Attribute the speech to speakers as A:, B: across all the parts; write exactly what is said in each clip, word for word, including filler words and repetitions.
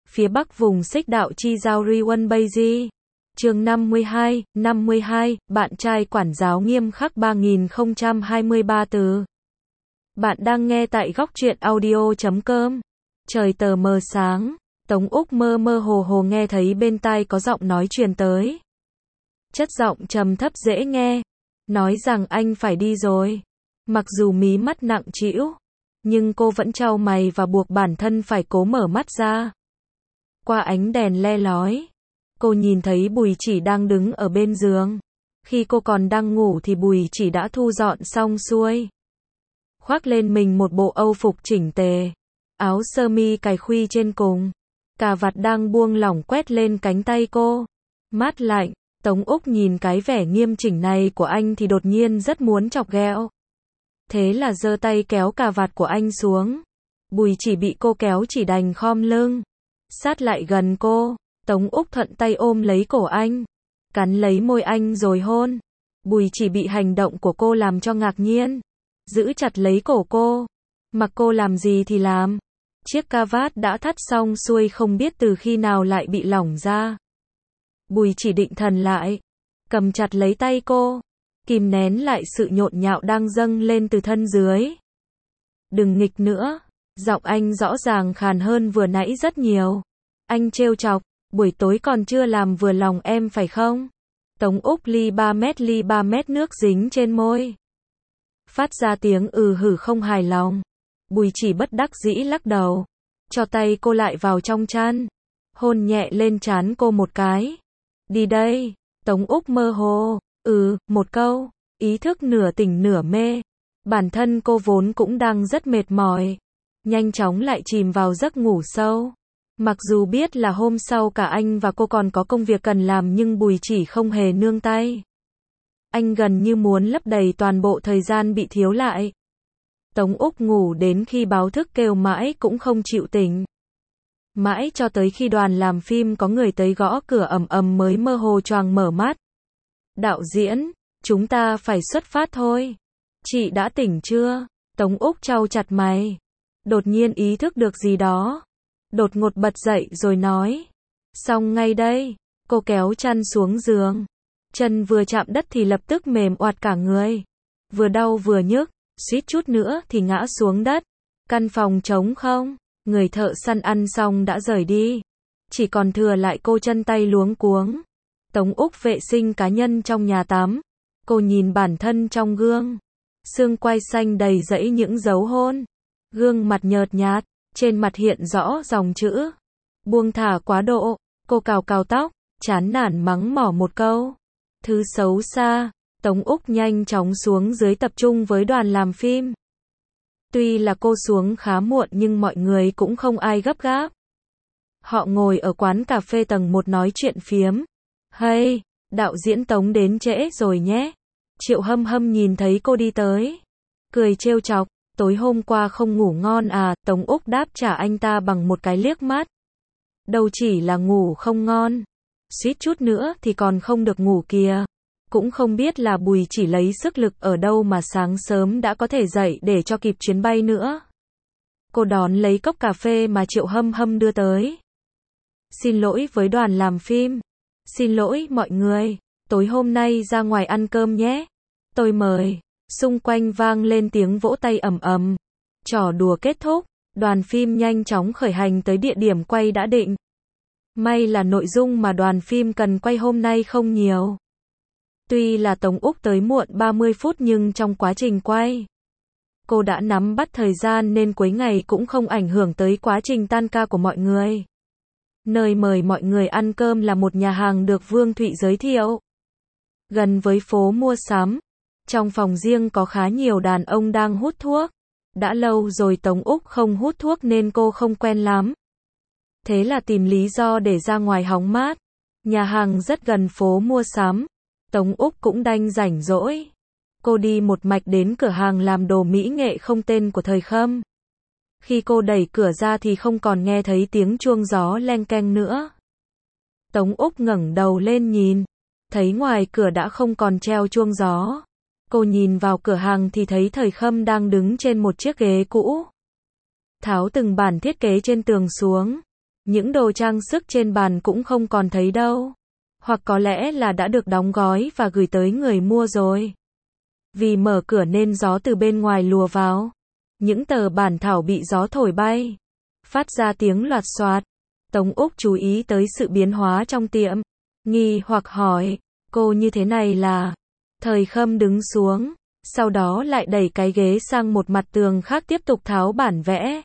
A: phía bắc vùng xích đạo chi giao Riwon Beiji. Chương năm mươi hai, năm mươi hai, bạn trai quản giáo nghiêm khắc ba nghìn không trăm hai mươi ba từ. Bạn đang nghe tại góc truyện audio chấm com. Trời tờ mờ sáng, Tống Úc mơ mơ hồ hồ nghe thấy bên tai có giọng nói truyền tới. Chất giọng trầm thấp dễ nghe, nói rằng anh phải đi rồi. Mặc dù mí mắt nặng trĩu, nhưng cô vẫn chau mày và buộc bản thân phải cố mở mắt ra. Qua ánh đèn le lói, cô nhìn thấy Bùi Chỉ đang đứng ở bên giường. Khi cô còn đang ngủ thì Bùi Chỉ đã thu dọn xong xuôi. Khoác lên mình một bộ âu phục chỉnh tề, áo sơ mi cài khuy trên cùng, cà vạt đang buông lỏng quét lên cánh tay cô. Mát lạnh, Tống Úc nhìn cái vẻ nghiêm chỉnh này của anh thì đột nhiên rất muốn chọc ghẹo. Thế là giơ tay kéo cà vạt của anh xuống. Bùi Chỉ bị cô kéo chỉ đành khom lưng, sát lại gần cô. Tống Úc thuận tay ôm lấy cổ anh, cắn lấy môi anh rồi hôn. Bùi Chỉ bị hành động của cô làm cho ngạc nhiên, giữ chặt lấy cổ cô, mặc cô làm gì thì làm. Chiếc cà vạt đã thắt xong xuôi không biết từ khi nào lại bị lỏng ra. Bùi Chỉ định thần lại, cầm chặt lấy tay cô, kìm nén lại sự nhộn nhạo đang dâng lên từ thân dưới. Đừng nghịch nữa, giọng anh rõ ràng khàn hơn vừa nãy rất nhiều. Anh trêu chọc, buổi tối còn chưa làm vừa lòng em phải không? Tống Úc ly ba mét ly ba mét nước dính trên môi, phát ra tiếng ừ hử không hài lòng. Bùi Chỉ bất đắc dĩ lắc đầu, cho tay cô lại vào trong chăn, hôn nhẹ lên trán cô một cái. Đi đây. Tống Úc mơ hồ, ừ, một câu, ý thức nửa tỉnh nửa mê. Bản thân cô vốn cũng đang rất mệt mỏi, nhanh chóng lại chìm vào giấc ngủ sâu. Mặc dù biết là hôm sau cả anh và cô còn có công việc cần làm nhưng Bùi Chỉ không hề nương tay. Anh gần như muốn lấp đầy toàn bộ thời gian bị thiếu lại. Tống Úc ngủ đến khi báo thức kêu mãi cũng không chịu tỉnh. Mãi cho tới khi đoàn làm phim có người tới gõ cửa ầm ầm mới mơ hồ choàng mở mắt. Đạo diễn, chúng ta phải xuất phát thôi. Chị đã tỉnh chưa? Tống Úc chau chặt mày, đột nhiên ý thức được gì đó. Đột ngột bật dậy rồi nói. Xong ngay đây. Cô kéo chăn xuống giường. Chân vừa chạm đất thì lập tức mềm oạt cả người. Vừa đau vừa nhức, suýt chút nữa thì ngã xuống đất. Căn phòng trống không, người thợ săn ăn xong đã rời đi. Chỉ còn thừa lại cô chân tay luống cuống. Tống Úc vệ sinh cá nhân trong nhà tắm. Cô nhìn bản thân trong gương. Xương quai xanh đầy rẫy những dấu hôn. Gương mặt nhợt nhạt, trên mặt hiện rõ dòng chữ buông thả quá độ. Cô cào cào tóc, chán nản mắng mỏ một câu. Thứ xấu xa. Tống Úc nhanh chóng xuống dưới tập trung với đoàn làm phim. Tuy là cô xuống khá muộn nhưng mọi người cũng không ai gấp gáp. Họ ngồi ở quán cà phê tầng một nói chuyện phiếm. Hey, đạo diễn Tống đến trễ rồi nhé. Triệu Hâm Hâm nhìn thấy cô đi tới, cười trêu chọc. Tối hôm qua không ngủ ngon à? Tống Úc đáp trả anh ta bằng một cái liếc mắt. Đâu chỉ là ngủ không ngon, suýt chút nữa thì còn không được ngủ kìa. Cũng không biết là Bùi Chỉ lấy sức lực ở đâu mà sáng sớm đã có thể dậy để cho kịp chuyến bay nữa. Cô đón lấy cốc cà phê mà Triệu Hâm Hâm đưa tới. Xin lỗi với đoàn làm phim. Xin lỗi mọi người, tối hôm nay ra ngoài ăn cơm nhé. Tôi mời. Xung quanh vang lên tiếng vỗ tay ầm ầm. Trò đùa kết thúc, đoàn phim nhanh chóng khởi hành tới địa điểm quay đã định. May là nội dung mà đoàn phim cần quay hôm nay không nhiều. Tuy là Tống Úc tới muộn ba mươi phút nhưng trong quá trình quay, cô đã nắm bắt thời gian nên cuối ngày cũng không ảnh hưởng tới quá trình tan ca của mọi người. Nơi mời mọi người ăn cơm là một nhà hàng được Vương Thụy giới thiệu. Gần với phố mua sắm. Trong phòng riêng có khá nhiều đàn ông đang hút thuốc. Đã lâu rồi Tống Úc không hút thuốc nên cô không quen lắm. Thế là tìm lý do để ra ngoài hóng mát. Nhà hàng rất gần phố mua sắm. Tống Úc cũng đành rảnh rỗi. Cô đi một mạch đến cửa hàng làm đồ mỹ nghệ không tên của Thời Khâm. Khi cô đẩy cửa ra thì không còn nghe thấy tiếng chuông gió leng keng nữa. Tống Úc ngẩng đầu lên nhìn, thấy ngoài cửa đã không còn treo chuông gió. Cô nhìn vào cửa hàng thì thấy Thời Khâm đang đứng trên một chiếc ghế cũ. Tháo từng bản thiết kế trên tường xuống, Những đồ trang sức trên bàn cũng không còn thấy đâu. Hoặc có lẽ là đã được đóng gói và gửi tới người mua rồi. Vì mở cửa nên gió từ bên ngoài lùa vào. Những tờ bản thảo bị gió thổi bay. Phát ra tiếng loạt xoạt. Tống Úc chú ý tới sự biến hóa trong tiệm. Nghi hoặc hỏi, cô như thế này là... Thời Khâm đứng xuống. Sau đó lại đẩy cái ghế sang một mặt tường khác tiếp tục tháo bản vẽ.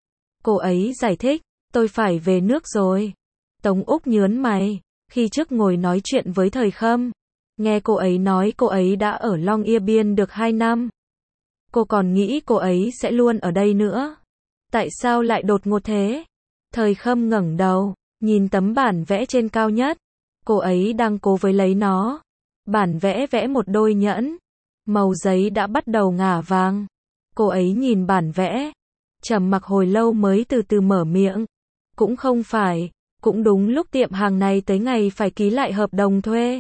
A: Cô ấy giải thích, tôi phải về nước rồi. Tống Úc nhớn mày. Khi trước ngồi nói chuyện với Thời Khâm, nghe cô ấy nói cô ấy đã ở Long Ia Biên được hai năm. Cô còn nghĩ cô ấy sẽ luôn ở đây nữa. Tại sao lại đột ngột thế? Thời Khâm ngẩng đầu, nhìn tấm bản vẽ trên cao nhất. Cô ấy đang cố với lấy nó. Bản vẽ vẽ một đôi nhẫn. Màu giấy đã bắt đầu ngả vàng. Cô ấy nhìn bản vẽ. Trầm mặc hồi lâu mới từ từ mở miệng. Cũng không phải. Cũng đúng lúc tiệm hàng này tới ngày phải ký lại hợp đồng thuê.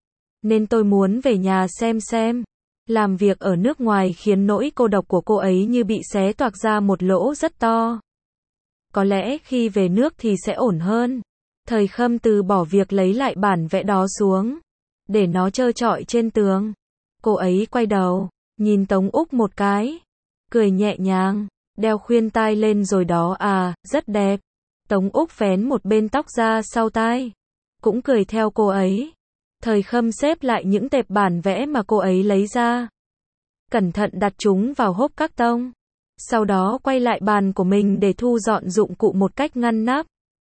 A: Nên tôi muốn về nhà xem xem. Làm việc ở nước ngoài khiến nỗi cô độc của cô ấy như bị xé toạc ra một lỗ rất to. Có lẽ khi về nước thì sẽ ổn hơn. Thời Khâm từ bỏ việc lấy lại bản vẽ đó xuống. Để nó trơ trọi trên tường. Cô ấy quay đầu, nhìn Tống Úc một cái. Cười nhẹ nhàng, đeo khuyên tai lên rồi đó à, rất đẹp. Tống Úc vén một bên tóc ra sau tai. Cũng cười theo cô ấy. Thời Khâm xếp lại những tệp bản vẽ mà cô ấy lấy ra. Cẩn thận đặt chúng vào hộp các tông. Sau đó quay lại bàn của mình để thu dọn dụng cụ một cách ngăn nắp.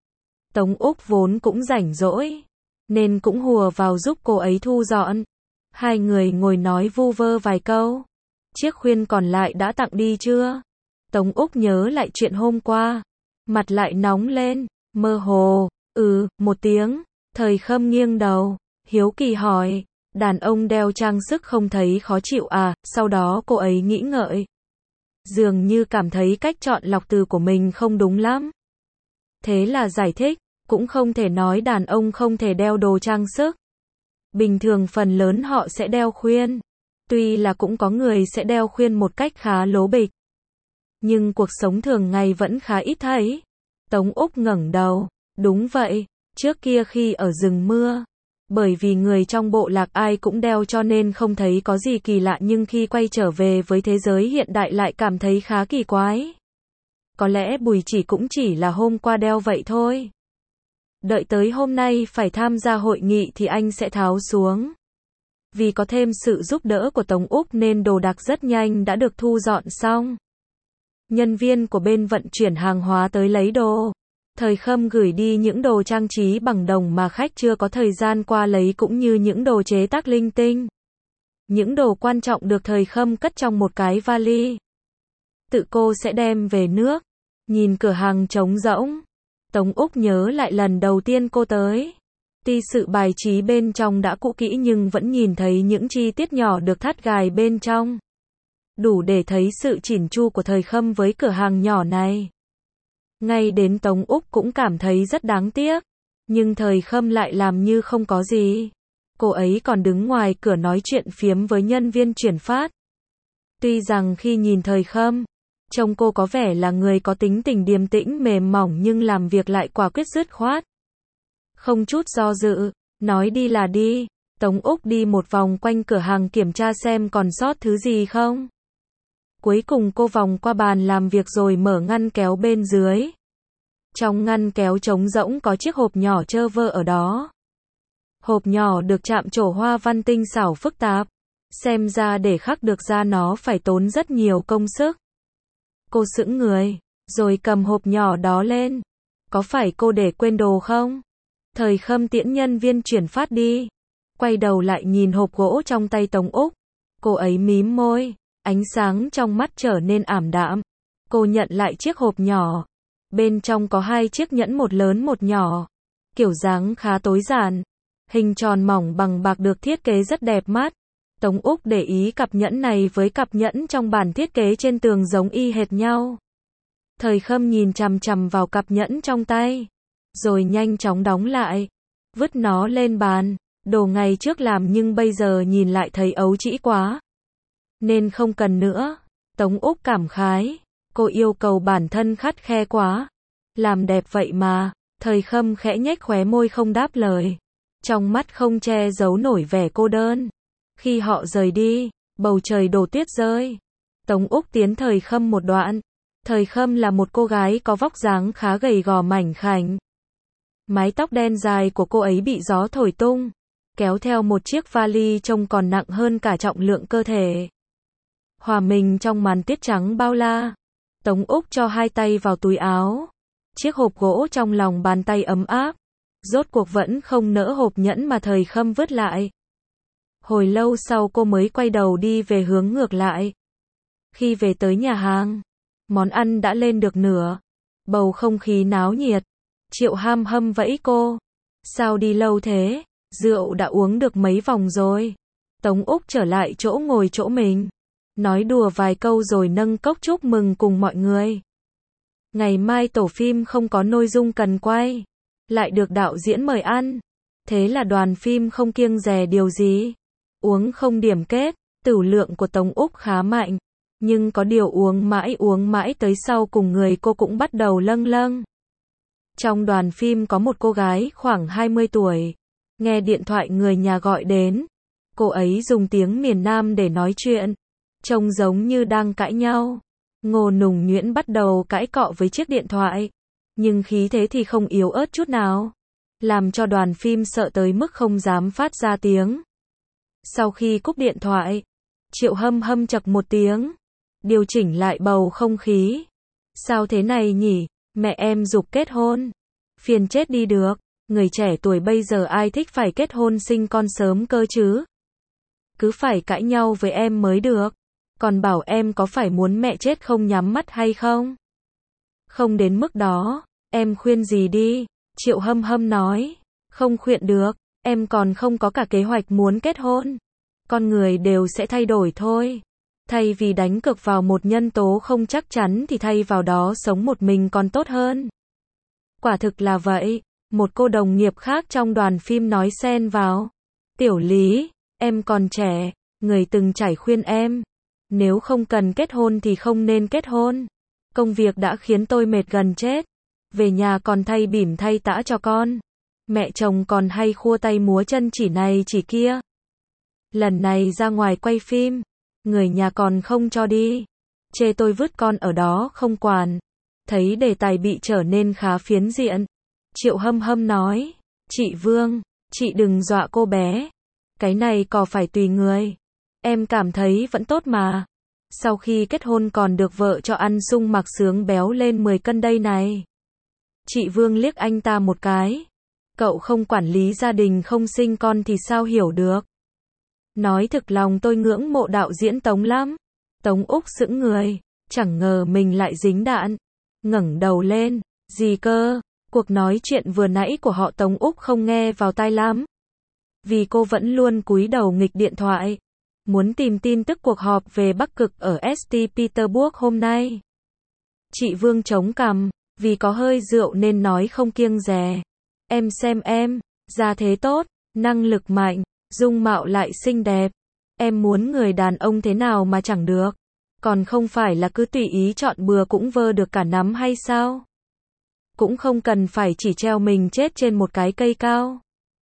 A: Tống Úc vốn cũng rảnh rỗi. Nên cũng hùa vào giúp cô ấy thu dọn. Hai người ngồi nói vu vơ vài câu. Chiếc khuyên còn lại đã tặng đi chưa? Tống Úc nhớ lại chuyện hôm qua. Mặt lại nóng lên, mơ hồ, ừ, một tiếng. Thời Khâm nghiêng đầu, hiếu kỳ hỏi, đàn ông đeo trang sức không thấy khó chịu à? Sau đó cô ấy nghĩ ngợi. Dường như cảm thấy cách chọn lọc từ của mình không đúng lắm. Thế là giải thích, cũng không thể nói đàn ông không thể đeo đồ trang sức. Bình thường phần lớn họ sẽ đeo khuyên. Tuy là cũng có người sẽ đeo khuyên một cách khá lố bịch. Nhưng cuộc sống thường ngày vẫn khá ít thấy. Tống Úc ngẩng đầu. Đúng vậy, trước kia khi ở rừng mưa. Bởi vì người trong bộ lạc ai cũng đeo cho nên không thấy có gì kỳ lạ, nhưng khi quay trở về với thế giới hiện đại lại cảm thấy khá kỳ quái. Có lẽ Bùi Chỉ cũng chỉ là hôm qua đeo vậy thôi. Đợi tới hôm nay phải tham gia hội nghị thì anh sẽ tháo xuống. Vì có thêm sự giúp đỡ của Tống Úc nên đồ đạc rất nhanh đã được thu dọn xong. Nhân viên của bên vận chuyển hàng hóa tới lấy đồ. Thời Khâm gửi đi những đồ trang trí bằng đồng mà khách chưa có thời gian qua lấy cũng như những đồ chế tác linh tinh. Những đồ quan trọng được Thời Khâm cất trong một cái vali. Tự cô sẽ đem về nước. Nhìn cửa hàng trống rỗng. Tống Úc nhớ lại lần đầu tiên cô tới. Tuy sự bài trí bên trong đã cũ kỹ nhưng vẫn nhìn thấy những chi tiết nhỏ được thắt gài bên trong. Đủ để thấy sự chỉn chu của Thời Khâm với cửa hàng nhỏ này. Ngay đến Tống Úc cũng cảm thấy rất đáng tiếc. Nhưng Thời Khâm lại làm như không có gì. Cô ấy còn đứng ngoài cửa nói chuyện phiếm với nhân viên chuyển phát. Tuy rằng khi nhìn Thời Khâm, trông cô có vẻ là người có tính tình điềm tĩnh mềm mỏng nhưng làm việc lại quả quyết dứt khoát. Không chút do dự, nói đi là đi. Tống Úc đi một vòng quanh cửa hàng kiểm tra xem còn sót thứ gì không. Cuối cùng cô vòng qua bàn làm việc rồi mở ngăn kéo bên dưới. Trong ngăn kéo trống rỗng có chiếc hộp nhỏ trơ vơ ở đó. Hộp nhỏ được chạm trổ hoa văn tinh xảo phức tạp. Xem ra để khắc được ra nó phải tốn rất nhiều công sức. Cô sững người, rồi cầm hộp nhỏ đó lên. Có phải cô để quên đồ không? Thời Khâm tiễn nhân viên chuyển phát đi. Quay đầu lại nhìn hộp gỗ trong tay Tống Úc. Cô ấy mím môi, ánh sáng trong mắt trở nên ảm đạm. Cô nhận lại chiếc hộp nhỏ. Bên trong có hai chiếc nhẫn, một lớn một nhỏ. Kiểu dáng khá tối giản. Hình tròn mỏng bằng bạc được thiết kế rất đẹp mắt. Tống Úc để ý cặp nhẫn này với cặp nhẫn trong bản thiết kế trên tường giống y hệt nhau. Thời Khâm nhìn chằm chằm vào cặp nhẫn trong tay. Rồi nhanh chóng đóng lại. Vứt nó lên bàn. Đồ ngày trước làm nhưng bây giờ nhìn lại thấy ấu trĩ quá. Nên không cần nữa. Tống Úc cảm khái. Cô yêu cầu bản thân khắt khe quá. Làm đẹp vậy mà. Thời Khâm khẽ nhếch khóe môi không đáp lời. Trong mắt không che giấu nổi vẻ cô đơn. Khi họ rời đi, bầu trời đổ tuyết rơi. Tống Úc tiến Thời Khâm một đoạn. Thời Khâm là một cô gái có vóc dáng khá gầy gò mảnh khảnh. Mái tóc đen dài của cô ấy bị gió thổi tung, kéo theo một chiếc vali trông còn nặng hơn cả trọng lượng cơ thể. Hòa mình trong màn tuyết trắng bao la, Tống Úc cho hai tay vào túi áo. Chiếc hộp gỗ trong lòng bàn tay ấm áp, rốt cuộc vẫn không nỡ hộp nhẫn mà Thời Khâm vứt lại. Hồi lâu sau cô mới quay đầu đi về hướng ngược lại. Khi về tới nhà hàng, món ăn đã lên được nửa. Bầu không khí náo nhiệt. Triệu Ham Hâm vẫy cô. Sao đi lâu thế? Rượu đã uống được mấy vòng rồi. Tống Úc trở lại chỗ ngồi chỗ mình. Nói đùa vài câu rồi nâng cốc chúc mừng cùng mọi người. Ngày mai tổ phim không có nội dung cần quay. Lại được đạo diễn mời ăn. Thế là đoàn phim không kiêng dè điều gì. Uống không điểm kết. Tửu lượng của Tống Úc khá mạnh. Nhưng có điều uống mãi uống mãi tới sau cùng người cô cũng bắt đầu lâng lâng. Trong đoàn phim có một cô gái khoảng hai mươi tuổi. Nghe điện thoại người nhà gọi đến. Cô ấy dùng tiếng miền Nam để nói chuyện. Trông giống như đang cãi nhau. Ngô Nùng Nhuyễn bắt đầu cãi cọ với chiếc điện thoại. Nhưng khí thế thì không yếu ớt chút nào. Làm cho đoàn phim sợ tới mức không dám phát ra tiếng. Sau khi cúp điện thoại, Triệu Hâm Hâm chậc một tiếng. Điều chỉnh lại bầu không khí. Sao thế này nhỉ? Mẹ em giục kết hôn. Phiền chết đi được. Người trẻ tuổi bây giờ ai thích phải kết hôn sinh con sớm cơ chứ? Cứ phải cãi nhau với em mới được. Còn bảo em có phải muốn mẹ chết không nhắm mắt hay không? Không đến mức đó. Em khuyên gì đi? Triệu Hâm Hâm nói. Không khuyên được. Em còn không có cả kế hoạch muốn kết hôn. Con người đều sẽ thay đổi thôi. Thay vì đánh cược vào một nhân tố không chắc chắn thì thay vào đó sống một mình còn tốt hơn. Quả thực là vậy. Một cô đồng nghiệp khác trong đoàn phim nói xen vào. Tiểu Lý, em còn trẻ, người từng trải khuyên em. Nếu không cần kết hôn thì không nên kết hôn. Công việc đã khiến tôi mệt gần chết. Về nhà còn thay bỉm thay tã cho con. Mẹ chồng còn hay khua tay múa chân chỉ này chỉ kia. Lần này ra ngoài quay phim, người nhà còn không cho đi. Chê tôi vứt con ở đó không quản. Thấy đề tài bị trở nên khá phiến diện. Triệu Hâm Hâm nói. Chị Vương, chị đừng dọa cô bé. Cái này có phải tùy người. Em cảm thấy vẫn tốt mà. Sau khi kết hôn còn được vợ cho ăn sung mặc sướng béo lên mười cân đây này. Chị Vương liếc anh ta một cái. Cậu không quản lý gia đình không sinh con thì sao hiểu được. Nói thực lòng tôi ngưỡng mộ đạo diễn Tống lắm. Tống Úc sững người. Chẳng ngờ mình lại dính đạn. Ngẩng đầu lên. Gì cơ? Cuộc nói chuyện vừa nãy của họ Tống Úc không nghe vào tai lắm. Vì cô vẫn luôn cúi đầu nghịch điện thoại. Muốn tìm tin tức cuộc họp về Bắc Cực ở Saint Petersburg hôm nay. Chị Vương chống cằm. Vì có hơi rượu nên nói không kiêng dè. Em xem em. Gia thế tốt. Năng lực mạnh. Dung mạo lại xinh đẹp. Em muốn người đàn ông thế nào mà chẳng được. Còn không phải là cứ tùy ý chọn bừa cũng vơ được cả nắm hay sao? Cũng không cần phải chỉ treo mình chết trên một cái cây cao.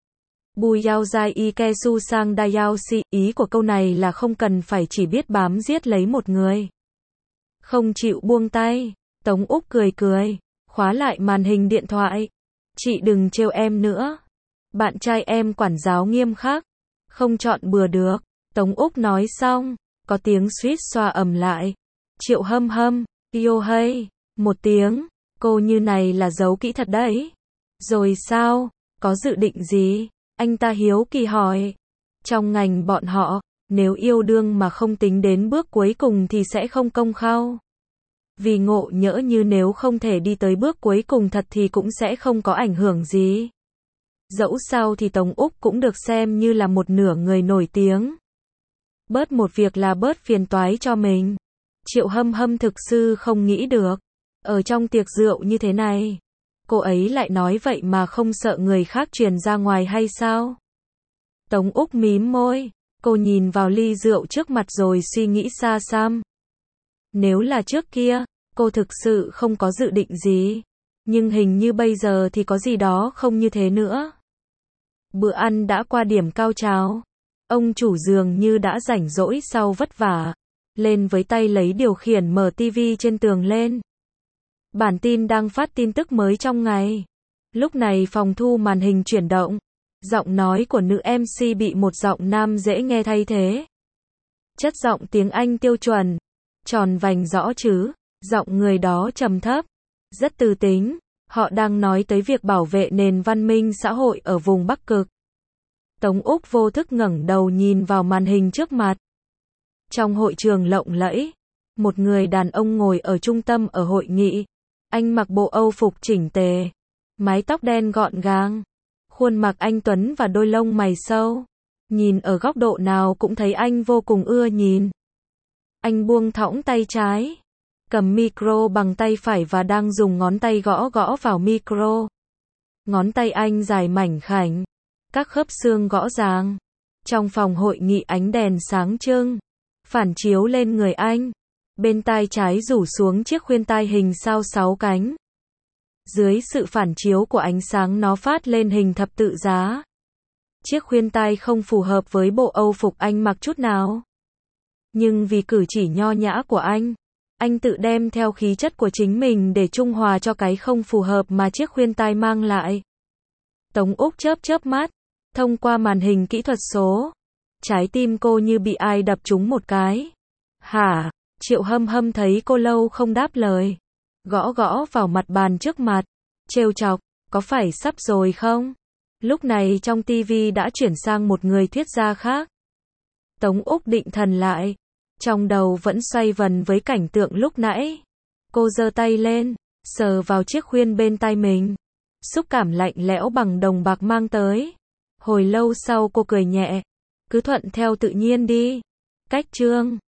A: Bùi Yao Giai Ike Su Sang Da Yao Si. Ý của câu này là không cần phải chỉ biết bám giết lấy một người. Không chịu buông tay. Tống Úc cười cười. Khóa lại màn hình điện thoại. Chị đừng trêu em nữa. Bạn trai em quản giáo nghiêm khắc. Không chọn bừa được. Tống Úc nói xong. Có tiếng suýt xoa ầm lại. Triệu Hâm Hâm. Yo hey. Một tiếng. Cô như này là giấu kỹ thật đấy. Rồi sao? Có dự định gì? Anh ta hiếu kỳ hỏi. Trong ngành bọn họ, nếu yêu đương mà không tính đến bước cuối cùng thì sẽ không công khai. Vì ngộ nhỡ như nếu không thể đi tới bước cuối cùng thật thì cũng sẽ không có ảnh hưởng gì. Dẫu sao thì Tống Úc cũng được xem như là một nửa người nổi tiếng. Bớt một việc là bớt phiền toái cho mình. Triệu Hâm Hâm thực sự không nghĩ được. Ở trong tiệc rượu như thế này, cô ấy lại nói vậy mà không sợ người khác truyền ra ngoài hay sao? Tống Úc mím môi. Cô nhìn vào ly rượu trước mặt rồi suy nghĩ xa xăm. Nếu là trước kia, cô thực sự không có dự định gì. Nhưng hình như bây giờ thì có gì đó không như thế nữa. Bữa ăn đã qua điểm cao trào. Ông chủ dường như đã rảnh rỗi sau vất vả. Lên với tay lấy điều khiển mở tivi trên tường lên. Bản tin đang phát tin tức mới trong ngày. Lúc này phòng thu màn hình chuyển động. Giọng nói của nữ em xê bị một giọng nam dễ nghe thay thế. Chất giọng tiếng Anh tiêu chuẩn. Tròn vành rõ chứ. Giọng người đó trầm thấp. Rất từ tính. Họ đang nói tới việc bảo vệ nền văn minh xã hội ở vùng Bắc Cực. Tống Úc vô thức ngẩng đầu nhìn vào màn hình trước mặt. Trong hội trường lộng lẫy, một người đàn ông ngồi ở trung tâm ở hội nghị. Anh mặc bộ Âu phục chỉnh tề, mái tóc đen gọn gàng, khuôn mặt anh tuấn và đôi lông mày sâu. Nhìn ở góc độ nào cũng thấy anh vô cùng ưa nhìn. Anh buông thõng tay trái, cầm micro bằng tay phải và đang dùng ngón tay gõ gõ vào micro. Ngón tay anh dài mảnh khảnh, các khớp xương gõ ràng. Trong phòng hội nghị ánh đèn sáng trưng, phản chiếu lên người anh. Bên tai trái rủ xuống chiếc khuyên tai hình sao sáu cánh. Dưới sự phản chiếu của ánh sáng nó phát lên hình thập tự giá. Chiếc khuyên tai không phù hợp với bộ Âu phục anh mặc chút nào. Nhưng vì cử chỉ nho nhã của anh, anh tự đem theo khí chất của chính mình để trung hòa cho cái không phù hợp mà chiếc khuyên tai mang lại. Tống Úc chớp chớp mắt, thông qua màn hình kỹ thuật số. Trái tim cô như bị ai đập trúng một cái. Hả? Triệu Hâm Hâm thấy cô lâu không đáp lời. Gõ gõ vào mặt bàn trước mặt. Trêu chọc, có phải sắp rồi không? Lúc này trong tivi đã chuyển sang một người thuyết gia khác. Tống Úc định thần lại. Trong đầu vẫn xoay vần với cảnh tượng lúc nãy. Cô giơ tay lên, sờ vào chiếc khuyên bên tai mình. Xúc cảm lạnh lẽo bằng đồng bạc mang tới. Hồi lâu sau cô cười nhẹ. Cứ thuận theo tự nhiên đi. Cách chương